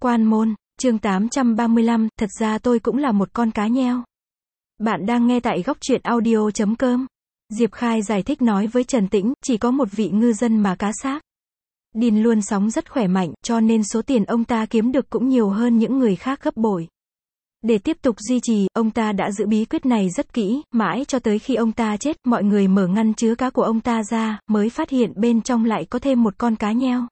Quan môn, chương 835, thật ra tôi cũng là một con cá nheo. Bạn đang nghe tại góc truyện audio.com. Diệp Khai giải thích nói với Trần Tĩnh, chỉ có một vị ngư dân mà cá xác. Điền luôn sóng rất khỏe mạnh, cho nên số tiền ông ta kiếm được cũng nhiều hơn những người khác gấp bội. Để tiếp tục duy trì, ông ta đã giữ bí quyết này rất kỹ, mãi cho tới khi ông ta chết, mọi người mở ngăn chứa cá của ông ta ra, mới phát hiện bên trong lại có thêm một con cá nheo.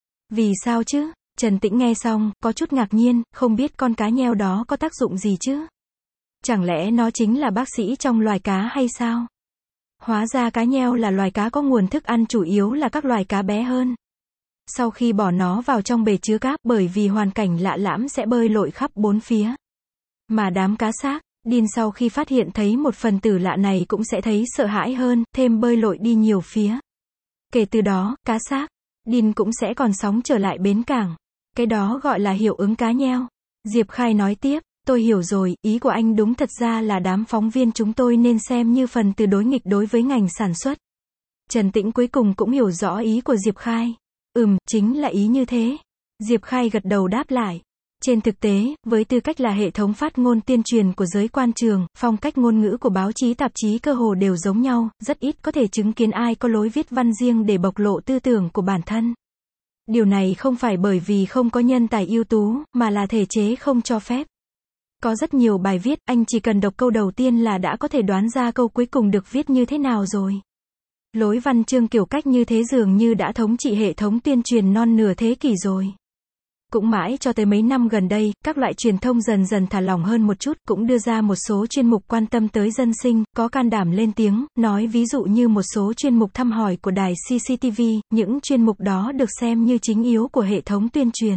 Vì sao chứ? Trần Tĩnh nghe xong, có chút ngạc nhiên, không biết con cá nheo đó có tác dụng gì chứ? Chẳng lẽ nó chính là bác sĩ trong loài cá hay sao? Hóa ra cá nheo là loài cá có nguồn thức ăn chủ yếu là các loài cá bé hơn. Sau khi bỏ nó vào trong bể chứa cá, bởi vì hoàn cảnh lạ lẫm sẽ bơi lội khắp bốn phía. Mà đám cá xác, Điền sau khi phát hiện thấy một phần tử lạ này cũng sẽ thấy sợ hãi hơn, thêm bơi lội đi nhiều phía. Kể từ đó, cá xác, Điền cũng sẽ còn sống trở lại bến cảng. Cái đó gọi là hiệu ứng cá nheo. Diệp Khai nói tiếp, tôi hiểu rồi, ý của anh đúng, thật ra là đám phóng viên chúng tôi nên xem như phần từ đối nghịch đối với ngành sản xuất. Trần Tĩnh cuối cùng cũng hiểu rõ ý của Diệp Khai. Chính là ý như thế. Diệp Khai gật đầu đáp lại. Trên thực tế, với tư cách là hệ thống phát ngôn tuyên truyền của giới quan trường, phong cách ngôn ngữ của báo chí tạp chí cơ hồ đều giống nhau, rất ít có thể chứng kiến ai có lối viết văn riêng để bộc lộ tư tưởng của bản thân. Điều này không phải bởi vì không có nhân tài ưu tú, mà là thể chế không cho phép. Có rất nhiều bài viết, anh chỉ cần đọc câu đầu tiên là đã có thể đoán ra câu cuối cùng được viết như thế nào rồi. Lối văn chương kiểu cách như thế dường như đã thống trị hệ thống tuyên truyền non nửa thế kỷ rồi. Cũng mãi cho tới mấy năm gần đây, các loại truyền thông dần dần thả lỏng hơn một chút, cũng đưa ra một số chuyên mục quan tâm tới dân sinh, có can đảm lên tiếng, nói ví dụ như một số chuyên mục thăm hỏi của đài CCTV, những chuyên mục đó được xem như chính yếu của hệ thống tuyên truyền.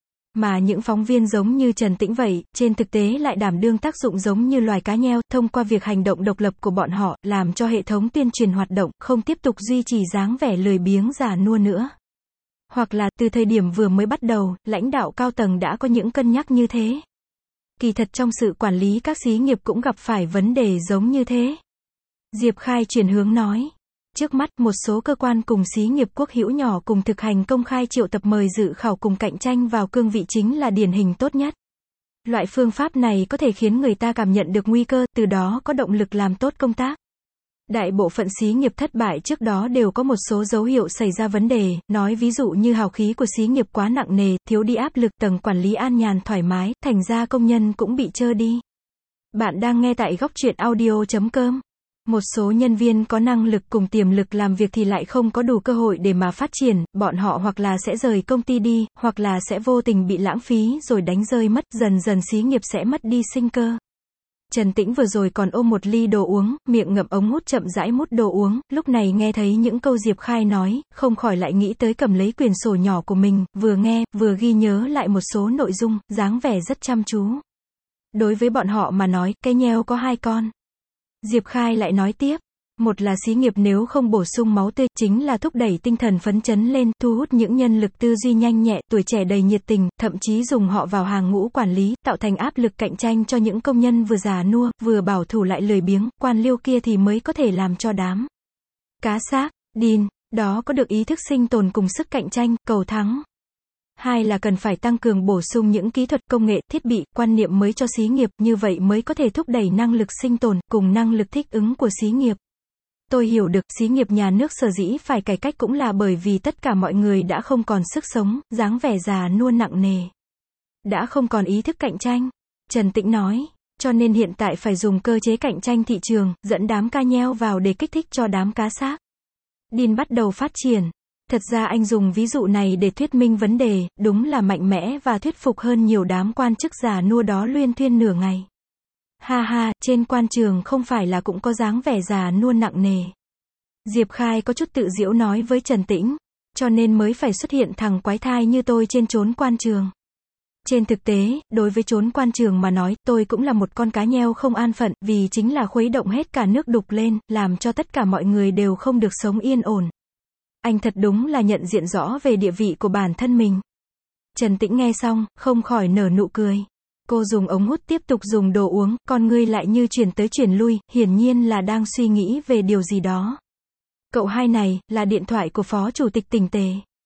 Mà những phóng viên giống như Trần Tĩnh vậy, trên thực tế lại đảm đương tác dụng giống như loài cá nheo, thông qua việc hành động độc lập của bọn họ, làm cho hệ thống tuyên truyền hoạt động, không tiếp tục duy trì dáng vẻ lười biếng già nua nữa. Hoặc là, từ thời điểm vừa mới bắt đầu, lãnh đạo cao tầng đã có những cân nhắc như thế. Kỳ thật trong sự quản lý các xí nghiệp cũng gặp phải vấn đề giống như thế. Diệp Khai chuyển hướng nói. Trước mắt, một số cơ quan cùng xí nghiệp quốc hữu nhỏ cùng thực hành công khai triệu tập mời dự khảo cùng cạnh tranh vào cương vị chính là điển hình tốt nhất. Loại phương pháp này có thể khiến người ta cảm nhận được nguy cơ, từ đó có động lực làm tốt công tác. Đại bộ phận xí nghiệp thất bại trước đó đều có một số dấu hiệu xảy ra vấn đề, nói ví dụ như hào khí của xí nghiệp quá nặng nề, thiếu đi áp lực, tầng quản lý an nhàn thoải mái, thành ra công nhân cũng bị trơ đi. Bạn đang nghe tại góc truyện audio.com. Một số nhân viên có năng lực cùng tiềm lực làm việc thì lại không có đủ cơ hội để mà phát triển, bọn họ hoặc là sẽ rời công ty đi, hoặc là sẽ vô tình bị lãng phí rồi đánh rơi mất, dần dần xí nghiệp sẽ mất đi sinh cơ. Trần Tĩnh vừa rồi còn ôm một ly đồ uống, miệng ngậm ống hút chậm rãi mút đồ uống, lúc này nghe thấy những câu Diệp Khai nói, không khỏi lại nghĩ tới cầm lấy quyển sổ nhỏ của mình, vừa nghe, vừa ghi nhớ lại một số nội dung, dáng vẻ rất chăm chú. Đối với bọn họ mà nói, cái nheo có hai con. Diệp Khai lại nói tiếp, một là xí nghiệp nếu không bổ sung máu tươi, chính là thúc đẩy tinh thần phấn chấn lên, thu hút những nhân lực tư duy nhanh nhẹ, tuổi trẻ đầy nhiệt tình, thậm chí dùng họ vào hàng ngũ quản lý, tạo thành áp lực cạnh tranh cho những công nhân vừa già nua, vừa bảo thủ lại lười biếng, quan liêu kia thì mới có thể làm cho đám cá xác, Điền, đó có được ý thức sinh tồn cùng sức cạnh tranh, cầu thắng. Hai là cần phải tăng cường bổ sung những kỹ thuật, công nghệ, thiết bị, quan niệm mới cho xí nghiệp, như vậy mới có thể thúc đẩy năng lực sinh tồn, cùng năng lực thích ứng của xí nghiệp. Tôi hiểu được, xí nghiệp nhà nước sở dĩ phải cải cách cũng là bởi vì tất cả mọi người đã không còn sức sống, dáng vẻ già nua nặng nề. Đã không còn ý thức cạnh tranh. Trần Tĩnh nói, cho nên hiện tại phải dùng cơ chế cạnh tranh thị trường, dẫn đám cá nheo vào để kích thích cho đám cá xác Điền bắt đầu phát triển. Thật ra anh dùng ví dụ này để thuyết minh vấn đề, đúng là mạnh mẽ và thuyết phục hơn nhiều đám quan chức già nua đó luyên thuyên nửa ngày. Ha ha, trên quan trường không phải là cũng có dáng vẻ già nua nặng nề. Diệp Khai có chút tự giễu nói với Trần Tĩnh, cho nên mới phải xuất hiện thằng quái thai như tôi trên chốn quan trường. Trên thực tế, đối với chốn quan trường mà nói, tôi cũng là một con cá nheo không an phận, vì chính là khuấy động hết cả nước đục lên, làm cho tất cả mọi người đều không được sống yên ổn. Anh thật đúng là nhận diện rõ về địa vị của bản thân mình. Trần Tĩnh nghe xong, không khỏi nở nụ cười. Cô dùng ống hút tiếp tục dùng đồ uống, con ngươi lại như chuyển tới chuyển lui, hiển nhiên là đang suy nghĩ về điều gì đó. Cậu hai này, là điện thoại của Phó Chủ tịch Tỉnh Tề.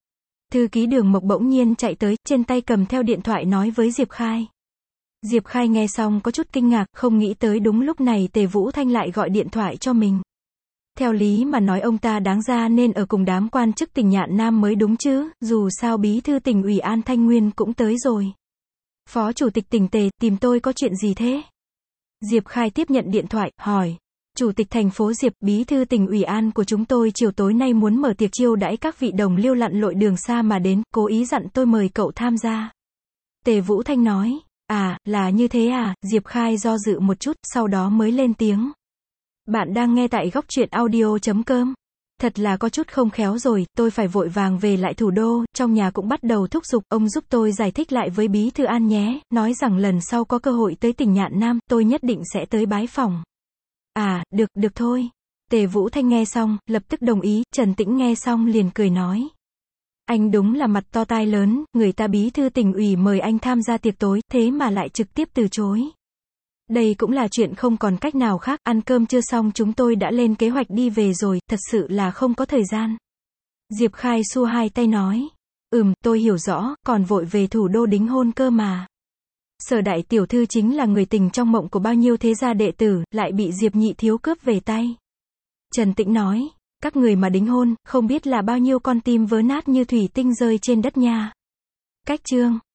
Thư ký Đường Mộc bỗng nhiên chạy tới, trên tay cầm theo điện thoại nói với Diệp Khai. Diệp Khai nghe xong có chút kinh ngạc, không nghĩ tới đúng lúc này Tề Vũ Thanh lại gọi điện thoại cho mình. Theo lý mà nói ông ta đáng ra nên ở cùng đám quan chức tỉnh Nhạn Nam mới đúng chứ, dù sao bí thư tỉnh ủy An Thanh Nguyên cũng tới rồi. Phó chủ tịch tỉnh Tề, tìm tôi có chuyện gì thế? Diệp Khai tiếp nhận điện thoại, hỏi. Chủ tịch thành phố Diệp, bí thư tỉnh ủy An của chúng tôi chiều tối nay muốn mở tiệc chiêu đãi các vị đồng liêu lặn lội đường xa mà đến, cố ý dặn tôi mời cậu tham gia. Tề Vũ Thanh nói. À, là như thế à? Diệp Khai do dự một chút, sau đó mới lên tiếng. Bạn đang nghe tại góc truyện audio.com. Thật là có chút không khéo rồi, tôi phải vội vàng về lại thủ đô, trong nhà cũng bắt đầu thúc giục, ông giúp tôi giải thích lại với bí thư An nhé, nói rằng lần sau có cơ hội tới tỉnh Nhạn Nam, tôi nhất định sẽ tới bái phỏng. À, được thôi. Tề Vũ Thanh nghe xong, lập tức đồng ý, Trần Tĩnh nghe xong liền cười nói. Anh đúng là mặt to tai lớn, người ta bí thư tỉnh ủy mời anh tham gia tiệc tối, thế mà lại trực tiếp từ chối. Đây cũng là chuyện không còn cách nào khác, ăn cơm chưa xong chúng tôi đã lên kế hoạch đi về rồi, thật sự là không có thời gian. Diệp Khai xua hai tay nói. Tôi hiểu rõ, còn vội về thủ đô đính hôn cơ mà. Sở đại tiểu thư chính là người tình trong mộng của bao nhiêu thế gia đệ tử, lại bị Diệp nhị thiếu cướp về tay. Trần Tĩnh nói. Các người mà đính hôn, không biết là bao nhiêu con tim vỡ nát như thủy tinh rơi trên đất nha. Cách chương.